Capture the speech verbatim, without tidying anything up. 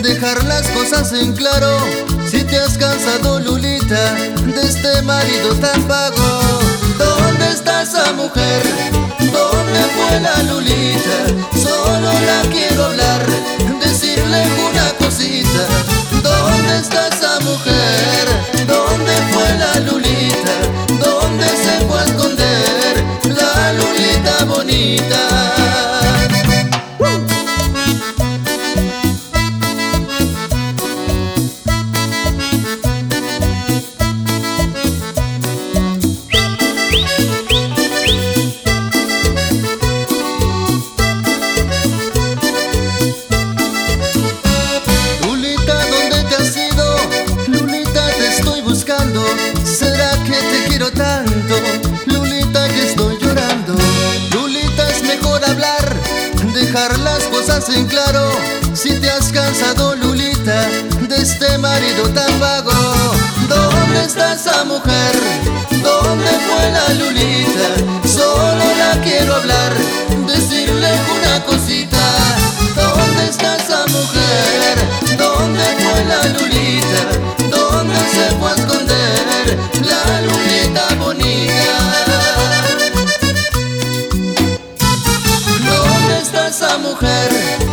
dejar las cosas en claro. Si te has cansado, Lulita, de este marido tan vago. ¿Dónde está esa mujer? ¿Dónde fue la Lulita? Solo la quiero hablar, decirle una cosita. ¿Dónde está esa mujer? ¿Dónde fue la Lulita? ¿Dónde se fue a esconder la Lulita bonita? ¿Será que te quiero tanto, Lulita, que estoy llorando? Lulita, es mejor hablar, dejar las cosas en claro. Si te has cansado, Lulita, de este marido tan vago. ¿Dónde está esa mujer? ¿Dónde fue la Lulita? Solo la quiero hablar, decirle una cosita. ¿Dónde está esa mujer? ¿Dónde fue la Lulita? ¿Dónde se fue a esconder la Lulita bonita? ¿Dónde está esa mujer?